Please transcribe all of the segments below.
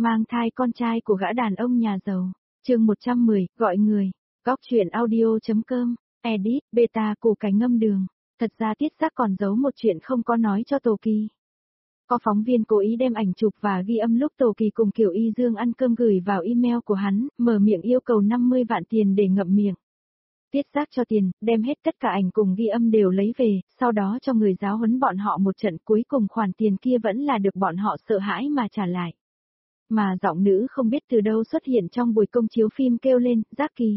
mang thai con trai của gã đàn ông nhà giàu. Chương 110, gọi người. Góc truyện audio.com. Edit, beta củ cải ngâm đường. Thật ra Tiết Giác còn giấu một chuyện không có nói cho Tô Kỳ. Có phóng viên cố ý đem ảnh chụp và ghi âm lúc Tô Kỳ cùng Kiều Y Dương ăn cơm gửi vào email của hắn, mở miệng yêu cầu 50 vạn tiền để ngậm miệng. Tiết Giác cho tiền, đem hết tất cả ảnh cùng ghi âm đều lấy về, sau đó cho người giáo huấn bọn họ một trận, cuối cùng khoản tiền kia vẫn là được bọn họ sợ hãi mà trả lại. Mà giọng nữ không biết từ đâu xuất hiện trong buổi công chiếu phim kêu lên, Giác Kỳ.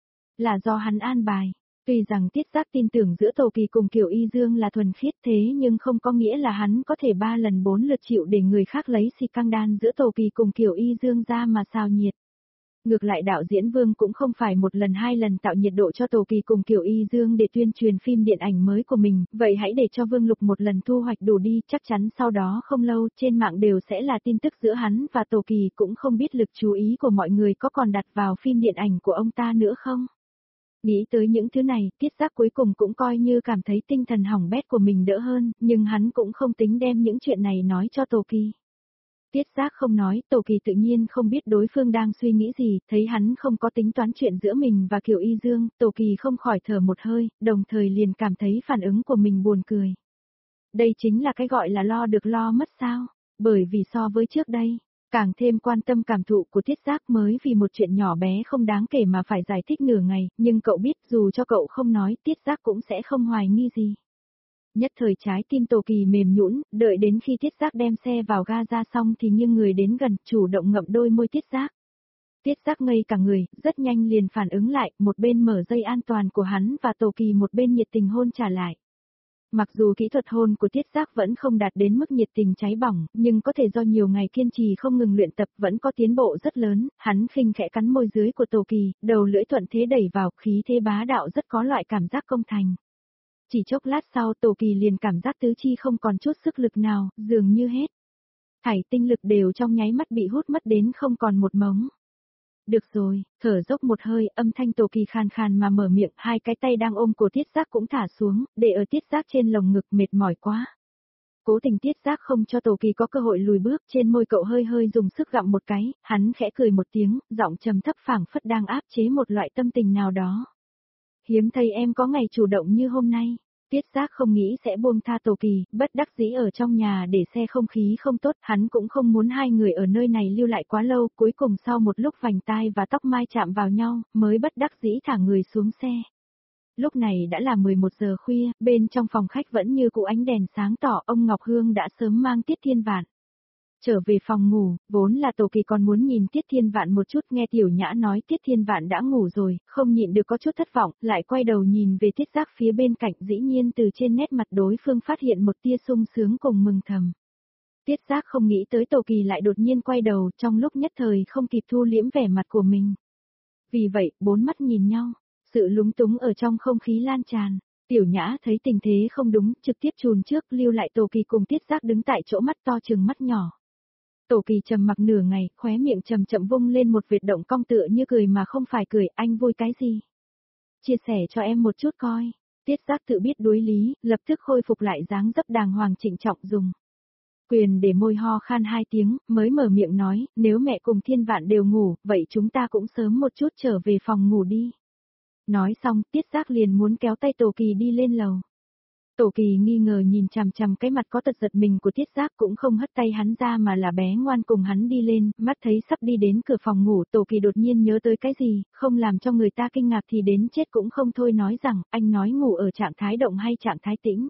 Là do hắn an bài. Tuy rằng Tiết Giác tin tưởng giữa Tô Kỳ cùng Kiều Y Dương là thuần khiết thế nhưng không có nghĩa là hắn có thể 3 lần 4 lượt chịu để người khác lấy xì căng đan giữa Tô Kỳ cùng Kiều Y Dương ra mà sao nhiệt. Ngược lại đạo diễn Vương cũng không phải một lần 2 lần tạo nhiệt độ cho Tô Kỳ cùng Kiều Y Dương để tuyên truyền phim điện ảnh mới của mình, vậy hãy để cho Vương Lục một lần thu hoạch đủ đi, chắc chắn sau đó không lâu trên mạng đều sẽ là tin tức giữa hắn và Tô Kỳ, cũng không biết lực chú ý của mọi người có còn đặt vào phim điện ảnh của ông ta nữa không. Nghĩ tới những thứ này, Tiết Giác cuối cùng cũng coi như cảm thấy tinh thần hỏng bét của mình đỡ hơn, nhưng hắn cũng không tính đem những chuyện này nói cho Tô Kỳ. Tiết Giác không nói, Tô Kỳ tự nhiên không biết đối phương đang suy nghĩ gì, thấy hắn không có tính toán chuyện giữa mình và Kiều Y Dương, Tô Kỳ không khỏi thở một hơi, đồng thời liền cảm thấy phản ứng của mình buồn cười. Đây chính là cái gọi là lo được lo mất sao, bởi vì so với trước đây, càng thêm quan tâm cảm thụ của Tiết Giác mới vì một chuyện nhỏ bé không đáng kể mà phải giải thích nửa ngày, nhưng cậu biết dù cho cậu không nói Tiết Giác cũng sẽ không hoài nghi gì. Nhất thời trái tim Tô Kỳ mềm nhũn, đợi đến khi Tiết Giác đem xe vào ga ra xong thì nghiêng người đến gần, chủ động ngậm đôi môi Tiết Giác. Tiết Giác ngây cả người, rất nhanh liền phản ứng lại, một bên mở dây an toàn của hắn và Tô Kỳ một bên nhiệt tình hôn trả lại. Mặc dù kỹ thuật hôn của Tiết Giác vẫn không đạt đến mức nhiệt tình cháy bỏng, nhưng có thể do nhiều ngày kiên trì không ngừng luyện tập vẫn có tiến bộ rất lớn, hắn khinh khẽ cắn môi dưới của Tô Kỳ, đầu lưỡi thuận thế đẩy vào, khí thế bá đạo rất có loại cảm giác công thành. Chỉ chốc lát sau Tô Kỳ liền cảm giác tứ chi không còn chút sức lực nào, dường như hết. Thảy tinh lực đều trong nháy mắt bị hút mất đến không còn một mống. Được rồi, thở dốc một hơi, âm thanh Tô Kỳ khàn khàn mà mở miệng, hai cái tay đang ôm của Tiết Giác cũng thả xuống, để ở Tiết Giác trên lồng ngực, mệt mỏi quá. Cố tình Tiết Giác không cho Tô Kỳ có cơ hội lùi bước, trên môi cậu hơi hơi dùng sức gặm một cái, hắn khẽ cười một tiếng, giọng trầm thấp phảng phất đang áp chế một loại tâm tình nào đó. Hiếm thấy em có ngày chủ động như hôm nay. Tiết Giác không nghĩ sẽ buông tha Tô Kỳ, bất đắc dĩ ở trong nhà để xe không khí không tốt, hắn cũng không muốn hai người ở nơi này lưu lại quá lâu, cuối cùng sau một lúc vành tai và tóc mai chạm vào nhau, mới bất đắc dĩ thả người xuống xe. Lúc này đã là 11 giờ khuya, bên trong phòng khách vẫn như cũ ánh đèn sáng tỏ, ông Ngọc Hương đã sớm mang Tiết Thiên Vạn trở về phòng ngủ, vốn là Tô Kỳ còn muốn nhìn Tiết Thiên Vạn một chút, nghe Tiểu Nhã nói Tiết Thiên Vạn đã ngủ rồi, không nhịn được có chút thất vọng, lại quay đầu nhìn về Tiết Giác phía bên cạnh, dĩ nhiên từ trên nét mặt đối phương phát hiện một tia sung sướng cùng mừng thầm. Tiết Giác không nghĩ tới Tô Kỳ lại đột nhiên quay đầu, trong lúc nhất thời không kịp thu liễm vẻ mặt của mình. Vì vậy, bốn mắt nhìn nhau, sự lúng túng ở trong không khí lan tràn. Tiểu Nhã thấy tình thế không đúng, trực tiếp chùn trước, lưu lại Tô Kỳ cùng Tiết Giác đứng tại chỗ mắt to trừng mắt nhỏ. Tô Kỳ trầm mặc nửa ngày, khóe miệng chậm chậm vung lên một vệt động cong tựa như cười mà không phải cười, anh vui cái gì? Chia sẻ cho em một chút coi. Tiết Giác tự biết đối lý, lập tức khôi phục lại dáng dấp đàng hoàng trịnh trọng dùng quyền để môi ho khan 2 tiếng, mới mở miệng nói, nếu mẹ cùng Thiên Vạn đều ngủ, vậy chúng ta cũng sớm một chút trở về phòng ngủ đi. Nói xong, Tiết Giác liền muốn kéo tay Tô Kỳ đi lên lầu. Tô Kỳ nghi ngờ nhìn chằm chằm cái mặt có tật giật mình của Tiết Giác, cũng không hất tay hắn ra mà là bé ngoan cùng hắn đi lên, mắt thấy sắp đi đến cửa phòng ngủ, Tô Kỳ đột nhiên nhớ tới cái gì, không làm cho người ta kinh ngạc thì đến chết cũng không thôi, nói rằng, anh nói ngủ ở trạng thái động hay trạng thái tĩnh.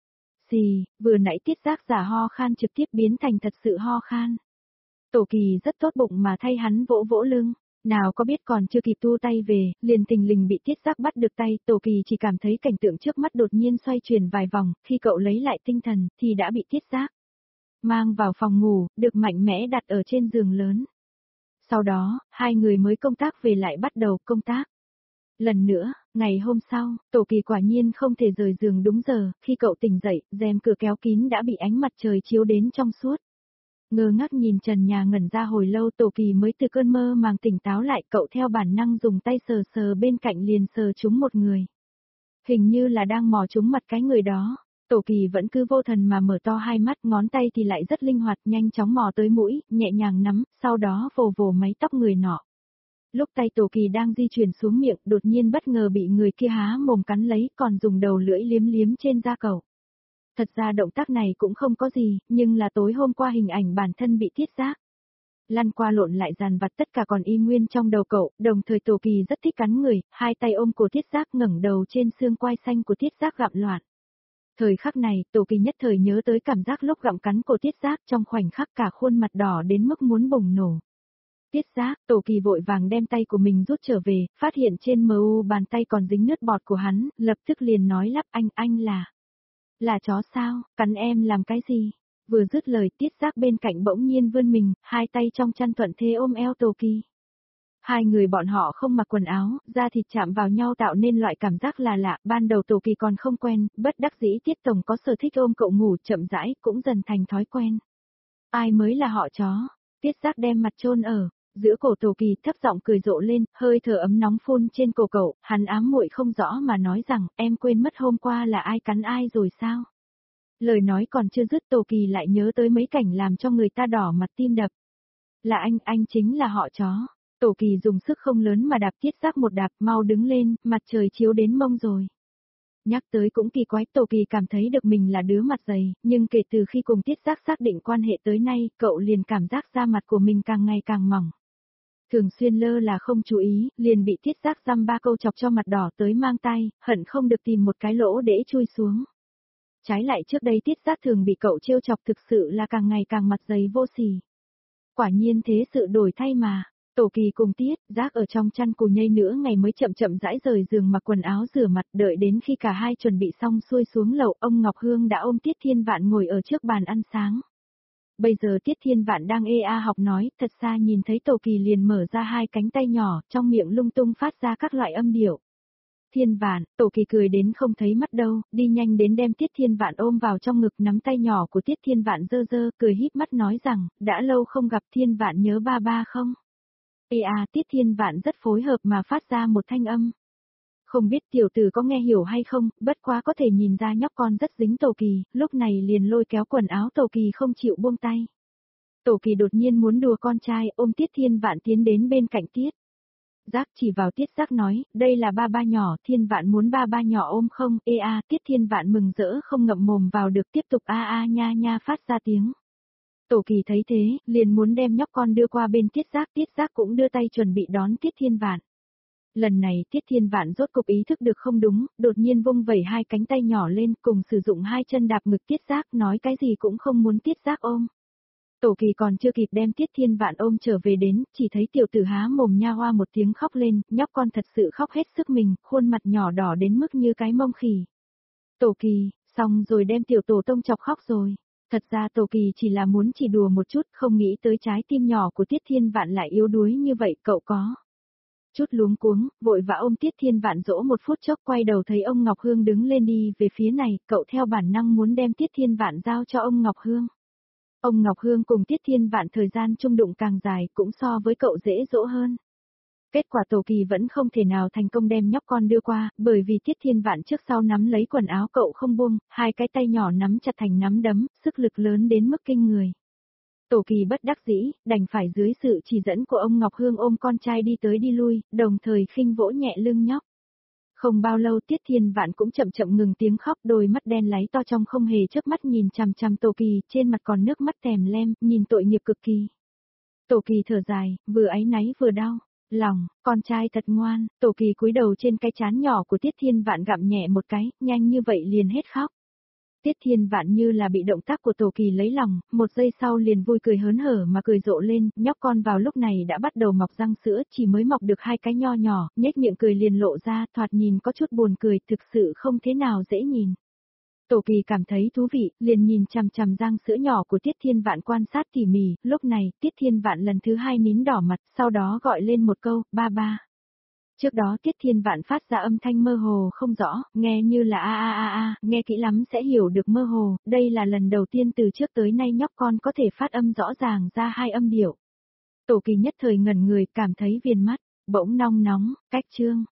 Xì, vừa nãy Tiết Giác giả ho khan trực tiếp biến thành thật sự ho khan. Tô Kỳ rất tốt bụng mà thay hắn vỗ vỗ lưng. Nào có biết còn chưa kịp tu tay về, liền thình lình bị Tiết Giác bắt được tay, Tô Kỳ chỉ cảm thấy cảnh tượng trước mắt đột nhiên xoay chuyển vài vòng, khi cậu lấy lại tinh thần, thì đã bị Tiết Giác mang vào phòng ngủ, được mạnh mẽ đặt ở trên giường lớn. Sau đó, hai người mới công tác về lại bắt đầu công tác. Lần nữa, ngày hôm sau, Tô Kỳ quả nhiên không thể rời giường đúng giờ, khi cậu tỉnh dậy, rèm cửa kéo kín đã bị ánh mặt trời chiếu đến trong suốt. Ngơ ngác nhìn trần nhà ngẩn ra hồi lâu, Tô Kỳ mới từ cơn mơ màng tỉnh táo lại, cậu theo bản năng dùng tay sờ sờ bên cạnh liền sờ trúng một người. Hình như là đang mò trúng mặt cái người đó. Tổ Kỳ vẫn cứ vô thần mà mở to hai mắt, ngón tay thì lại rất linh hoạt, nhanh chóng mò tới mũi, nhẹ nhàng nắm, sau đó vồ vồ mái tóc người nọ. Lúc tay Tổ Kỳ đang di chuyển xuống miệng, đột nhiên bất ngờ bị người kia há mồm cắn lấy, còn dùng đầu lưỡi liếm liếm trên da cậu. Thật ra động tác này cũng không có gì, nhưng là tối hôm qua hình ảnh bản thân bị Tiết Giác lăn qua lộn lại dàn vặt tất cả còn y nguyên trong đầu cậu, đồng thời Tổ Kỳ rất thích cắn người, hai tay ôm cổ Tiết Giác ngẩng đầu trên xương quai xanh của Tiết Giác gặm loạn. Thời khắc này, Tổ Kỳ nhất thời nhớ tới cảm giác lúc gặm cắn cổ Tiết Giác, trong khoảnh khắc cả khuôn mặt đỏ đến mức muốn bùng nổ. Tiết Giác, Tổ Kỳ vội vàng đem tay của mình rút trở về, phát hiện trên mu bàn tay còn dính nước bọt của hắn, lập tức liền nói lắp anh là chó sao, cắn em làm cái gì? Vừa dứt lời Tiết Giác bên cạnh bỗng nhiên vươn mình, hai tay trong chăn thuận thế ôm eo Tổ Kỳ. Hai người bọn họ không mặc quần áo, da thịt chạm vào nhau tạo nên loại cảm giác là lạ, ban đầu Tổ Kỳ còn không quen, bất đắc dĩ Tiết Tổng có sở thích ôm cậu ngủ chậm rãi, cũng dần thành thói quen. Ai mới là họ chó? Tiết Giác đem mặt chôn ở giữa cổ Tổ Kỳ, thấp giọng cười rộ lên, hơi thở ấm nóng phun trên cổ cậu, hắn ám muội không rõ mà nói rằng, em quên mất hôm qua là ai cắn ai rồi sao? Lời nói còn chưa dứt Tổ Kỳ lại nhớ tới mấy cảnh làm cho người ta đỏ mặt tim đập. Là anh chính là họ chó. Tổ Kỳ dùng sức không lớn mà đạp Tiết Giác một đạp, mau đứng lên, mặt trời chiếu đến mông rồi. Nhắc tới cũng kỳ quái, Tổ Kỳ cảm thấy được mình là đứa mặt dày, nhưng kể từ khi cùng Tiết Giác xác định quan hệ tới nay, cậu liền cảm giác da mặt của mình càng ngày càng mỏng. Thường xuyên lơ là không chú ý, liền bị Tiết Giác dăm ba câu chọc cho mặt đỏ tới mang tay, hận không được tìm một cái lỗ để chui xuống. Trái lại trước đây Tiết Giác thường bị cậu trêu chọc thực sự là càng ngày càng mặt dày vô sỉ. Quả nhiên thế sự đổi thay mà. Tổ Kỳ cùng Tiết Giác ở trong chăn cù nhây nữa ngày mới chậm chậm rãi rời giường mặc quần áo rửa mặt, đợi đến khi cả hai chuẩn bị xong xuôi xuống lầu, ông Ngọc Hương đã ôm Tiết Thiên Vạn ngồi ở trước bàn ăn sáng. Bây giờ Tiết Thiên Vạn đang học nói, thật xa nhìn thấy Tổ Kỳ liền mở ra hai cánh tay nhỏ, trong miệng lung tung phát ra các loại âm điệu. Thiên Vạn, Tổ Kỳ cười đến không thấy mắt đâu, đi nhanh đến đem Tiết Thiên Vạn ôm vào trong ngực, nắm tay nhỏ của Tiết Thiên Vạn dơ dơ, cười híp mắt nói rằng, đã lâu không gặp, Thiên Vạn nhớ ba ba không? Tiết Thiên Vạn rất phối hợp mà phát ra một thanh âm. Không biết tiểu tử có nghe hiểu hay không, bất quá có thể nhìn ra nhóc con rất dính Tổ Kỳ, lúc này liền lôi kéo quần áo Tổ Kỳ không chịu buông tay. Tổ Kỳ đột nhiên muốn đùa con trai, ôm Tiết Thiên Vạn tiến đến bên cạnh Tiết Giác, chỉ vào Tiết Giác nói, đây là ba ba nhỏ, Thiên Vạn muốn ba ba nhỏ ôm không? Tiết Thiên Vạn mừng rỡ không ngậm mồm vào được, tiếp tục nha nha phát ra tiếng. Tổ Kỳ thấy thế, liền muốn đem nhóc con đưa qua bên Tiết Giác cũng đưa tay chuẩn bị đón Tiết Thiên Vạn. Lần này Tiết Thiên Vạn rốt cục ý thức được không đúng, đột nhiên vung vẩy hai cánh tay nhỏ lên, cùng sử dụng hai chân đạp ngực Tiết Giác, nói cái gì cũng không muốn Tiết Giác ôm. Tổ Kỳ còn chưa kịp đem Tiết Thiên Vạn ôm trở về đến, chỉ thấy tiểu tử há mồm nha hoa một tiếng khóc lên, nhóc con thật sự khóc hết sức mình, khuôn mặt nhỏ đỏ đến mức như cái mông khỉ. Tổ Kỳ, xong rồi đem tiểu tổ tông chọc khóc rồi. Thật ra Tổ Kỳ chỉ là muốn chỉ đùa một chút, không nghĩ tới trái tim nhỏ của Tiết Thiên Vạn lại yếu đuối như vậy, cậu có chút luống cuống, vội vã ôm Tiết Thiên Vạn dỗ một phút chốc, quay đầu thấy ông Ngọc Hương đứng lên đi về phía này, cậu theo bản năng muốn đem Tiết Thiên Vạn giao cho ông Ngọc Hương. Ông Ngọc Hương cùng Tiết Thiên Vạn thời gian chung đụng càng dài, cũng so với cậu dễ dỗ hơn. Kết quả Tổ Kỳ vẫn không thể nào thành công đem nhóc con đưa qua, bởi vì Tiết Thiên Vạn trước sau nắm lấy quần áo cậu không buông, hai cái tay nhỏ nắm chặt thành nắm đấm, sức lực lớn đến mức kinh người. Tổ Kỳ bất đắc dĩ, đành phải dưới sự chỉ dẫn của ông Ngọc Hương ôm con trai đi tới đi lui, đồng thời khinh vỗ nhẹ lưng nhóc. Không bao lâu Tiết Thiên Vạn cũng chậm chậm ngừng tiếng khóc, đôi mắt đen láy to trong không hề chớp mắt nhìn chằm chằm Tổ Kỳ, trên mặt còn nước mắt tèm lem, nhìn tội nghiệp cực kỳ. Tổ Kỳ thở dài, vừa áy náy vừa đau lòng, con trai thật ngoan. Tổ Kỳ cúi đầu trên cái trán nhỏ của Tiết Thiên Vạn gặm nhẹ một cái, nhanh như vậy liền hết khóc. Tiết Thiên Vạn như là bị động tác của Tổ Kỳ lấy lòng, một giây sau liền vui cười hớn hở mà cười rộ lên, nhóc con vào lúc này đã bắt đầu mọc răng sữa, chỉ mới mọc được hai cái nho nhỏ, nhếch miệng cười liền lộ ra, thoạt nhìn có chút buồn cười, thực sự không thế nào dễ nhìn. Tổ Kỳ cảm thấy thú vị, liền nhìn chằm chằm răng sữa nhỏ của Tiết Thiên Vạn quan sát tỉ mỉ, lúc này, Tiết Thiên Vạn lần thứ hai nín đỏ mặt, sau đó gọi lên một câu, ba ba. Trước đó Tiết Thiên Vạn phát ra âm thanh mơ hồ không rõ, nghe như là nghe kỹ lắm sẽ hiểu được mơ hồ, đây là lần đầu tiên từ trước tới nay nhóc con có thể phát âm rõ ràng ra hai âm điệu. Tổ Kỳ nhất thời ngẩn người, cảm thấy viền mắt, bỗng nong nóng, cách chương.